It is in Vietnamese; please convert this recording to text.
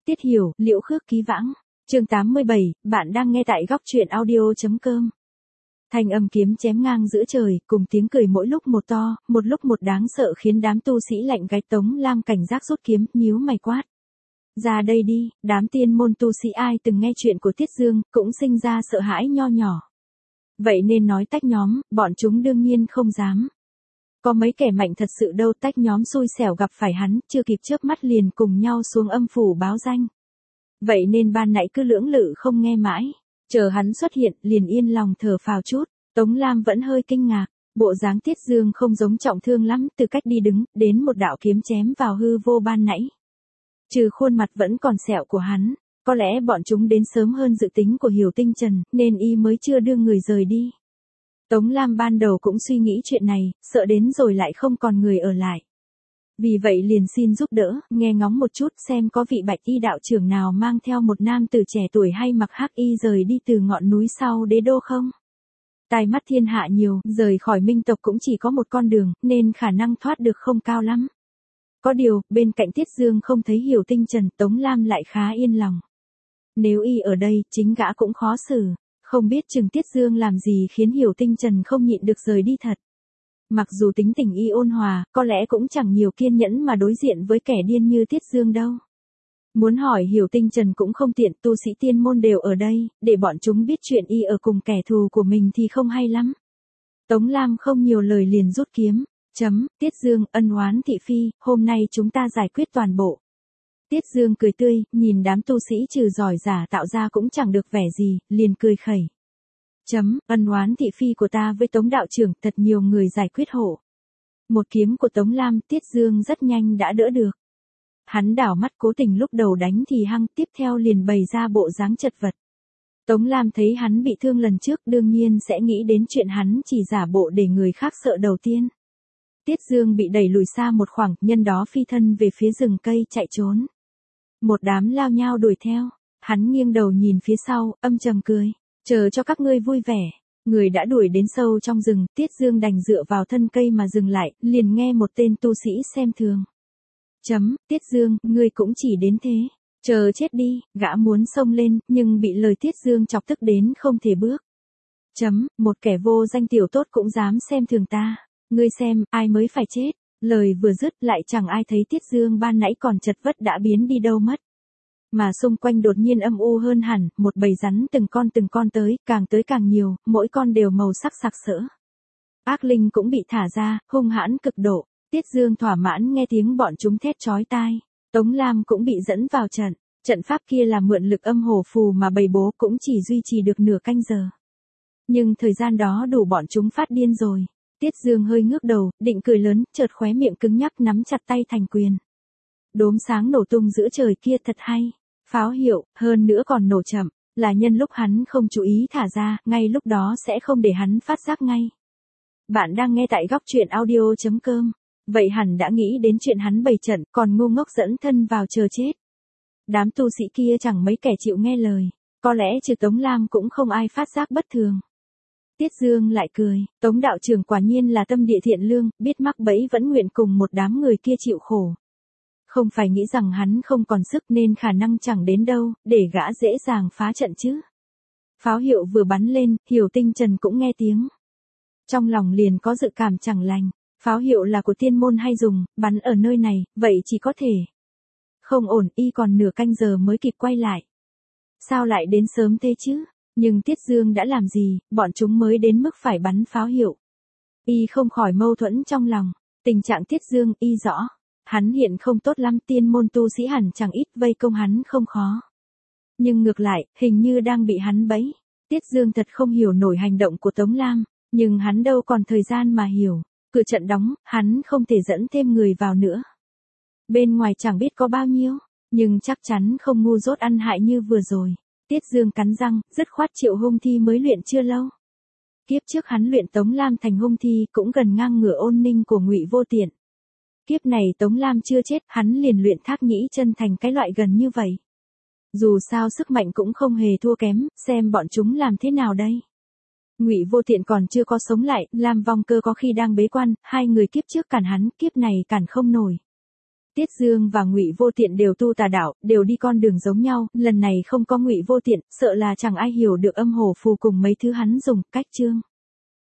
Tiết Hiểu, Liễu Khước Ký Vãng. Chương 87, bạn đang nghe tại góc truyện audio.com. Thanh âm kiếm chém ngang giữa trời, cùng tiếng cười mỗi lúc một to, một lúc một đáng sợ khiến đám tu sĩ lạnh gáy. Tống Lam cảnh giác rút kiếm, nhíu mày quát. Ra đây đi, đám tiên môn tu sĩ ai từng nghe chuyện của Tiết Dương, cũng sinh ra sợ hãi nho nhỏ. Vậy nên nói tách nhóm, bọn chúng đương nhiên không dám. Có mấy kẻ mạnh thật sự đâu, tách nhóm xui xẻo gặp phải hắn, chưa kịp chớp mắt liền cùng nhau xuống âm phủ báo danh. Vậy nên ban nãy cứ lưỡng lự không nghe mãi, chờ hắn xuất hiện, liền yên lòng thở phào chút. Tống Lam vẫn hơi kinh ngạc, bộ dáng Tiết Dương không giống trọng thương lắm, từ cách đi đứng, đến một đạo kiếm chém vào hư vô ban nãy. Trừ khuôn mặt vẫn còn sẹo của hắn, có lẽ bọn chúng đến sớm hơn dự tính của Hiểu Tinh Trần, nên y mới chưa đưa người rời đi. Tống Lam ban đầu cũng suy nghĩ chuyện này, sợ đến rồi lại không còn người ở lại. Vì vậy liền xin giúp đỡ, nghe ngóng một chút xem có vị Bạch Y đạo trưởng nào mang theo một nam tử trẻ tuổi hay mặc hắc y rời đi từ ngọn núi sau đế đô không? Tai mắt thiên hạ nhiều, rời khỏi Minh tộc cũng chỉ có một con đường, nên khả năng thoát được không cao lắm. Có điều, bên cạnh Tiết Dương không thấy Hiểu Tinh Trần, Tống Lam lại khá yên lòng. Nếu y ở đây, chính gã cũng khó xử, không biết chừng Tiết Dương làm gì khiến Hiểu Tinh Trần không nhịn được rời đi thật. Mặc dù tính tình y ôn hòa, có lẽ cũng chẳng nhiều kiên nhẫn mà đối diện với kẻ điên như Tiết Dương đâu. Muốn hỏi Hiểu Tinh Trần cũng không tiện, tu sĩ tiên môn đều ở đây, để bọn chúng biết chuyện y ở cùng kẻ thù của mình thì không hay lắm. Tống Lam không nhiều lời liền rút kiếm. Tiết Dương, ân oán thị phi, hôm nay chúng ta giải quyết toàn bộ. Tiết Dương cười tươi, nhìn đám tu sĩ trừ giỏi giả tạo ra cũng chẳng được vẻ gì, liền cười khẩy. Ân oán thị phi của ta với Tống đạo trưởng, thật nhiều người giải quyết hộ. Một kiếm của Tống Lam, Tiết Dương rất nhanh đã đỡ được. Hắn đảo mắt cố tình lúc đầu đánh thì hăng, tiếp theo liền bày ra bộ dáng chật vật. Tống Lam thấy hắn bị thương lần trước, đương nhiên sẽ nghĩ đến chuyện hắn chỉ giả bộ để người khác sợ đầu tiên. Tiết Dương bị đẩy lùi xa một khoảng, nhân đó phi thân về phía rừng cây chạy trốn. Một đám lao nhao đuổi theo, hắn nghiêng đầu nhìn phía sau, âm trầm cười, chờ cho các ngươi vui vẻ. Người đã đuổi đến sâu trong rừng, Tiết Dương đành dựa vào thân cây mà dừng lại, liền nghe một tên tu sĩ xem thường. Tiết Dương, ngươi cũng chỉ đến thế, chờ chết đi, gã muốn xông lên, nhưng bị lời Tiết Dương chọc tức đến không thể bước. Một kẻ vô danh tiểu tốt cũng dám xem thường ta. Ngươi xem, ai mới phải chết. Lời vừa dứt lại chẳng ai thấy Tiết Dương ban nãy còn chật vật đã biến đi đâu mất. Mà xung quanh đột nhiên âm u hơn hẳn, một bầy rắn từng con tới càng nhiều, mỗi con đều màu sắc sặc sỡ. Ác linh cũng bị thả ra, hung hãn cực độ. Tiết Dương thỏa mãn nghe tiếng bọn chúng thét chói tai. Tống Lam cũng bị dẫn vào trận. Trận pháp kia là mượn lực âm hổ phù mà bày bố cũng chỉ duy trì được nửa canh giờ. Nhưng thời gian đó đủ bọn chúng phát điên rồi. Tiết Dương hơi ngước đầu, định cười lớn, chợt khóe miệng cứng nhắc nắm chặt tay thành quyền. Đốm sáng nổ tung giữa trời kia thật hay. Pháo hiệu, hơn nữa còn nổ chậm, là nhân lúc hắn không chú ý thả ra, ngay lúc đó sẽ không để hắn phát giác ngay. Bạn đang nghe tại góc truyện audio.com. Vậy hẳn đã nghĩ đến chuyện hắn bày trận, còn ngu ngốc dẫn thân vào chờ chết. Đám tu sĩ kia chẳng mấy kẻ chịu nghe lời, có lẽ trừ Tống Lam cũng không ai phát giác bất thường. Tiết Dương lại cười, Tống đạo trưởng quả nhiên là tâm địa thiện lương, biết mắc bẫy vẫn nguyện cùng một đám người kia chịu khổ. Không phải nghĩ rằng hắn không còn sức nên khả năng chẳng đến đâu, để gã dễ dàng phá trận chứ. Pháo hiệu vừa bắn lên, Hiểu Tinh Trần cũng nghe tiếng. Trong lòng liền có dự cảm chẳng lành, pháo hiệu là của tiên môn hay dùng, bắn ở nơi này, vậy chỉ có thể. Không ổn, y còn nửa canh giờ mới kịp quay lại. Sao lại đến sớm thế chứ? Nhưng Tiết Dương đã làm gì, bọn chúng mới đến mức phải bắn pháo hiệu. Y không khỏi mâu thuẫn trong lòng, tình trạng Tiết Dương y rõ. Hắn hiện không tốt lắm, tiên môn tu sĩ hẳn chẳng ít, vây công hắn không khó. Nhưng ngược lại, hình như đang bị hắn bẫy. Tiết Dương thật không hiểu nổi hành động của Tống Lam, nhưng hắn đâu còn thời gian mà hiểu. Cửa trận đóng, hắn không thể dẫn thêm người vào nữa. Bên ngoài chẳng biết có bao nhiêu, nhưng chắc chắn không ngu dốt ăn hại như vừa rồi. Tiết Dương cắn răng, dứt khoát Triệu Hung Thi mới luyện chưa lâu. Kiếp trước hắn luyện Tống Lam thành Hung Thi cũng gần ngang ngửa Ôn Ninh của Ngụy Vô Tiện. Kiếp này Tống Lam chưa chết, hắn liền luyện Thác Nhĩ Chân thành cái loại gần như vậy. Dù sao sức mạnh cũng không hề thua kém, xem bọn chúng làm thế nào đây. Ngụy Vô Tiện còn chưa có sống lại, Lam Vong Cơ có khi đang bế quan, hai người kiếp trước cản hắn, kiếp này cản không nổi. Tiết Dương và Ngụy Vô Tiện đều tu tà đạo, đều đi con đường giống nhau, lần này không có Ngụy Vô Tiện, sợ là chẳng ai hiểu được âm hổ phù cùng mấy thứ hắn dùng, cách chương.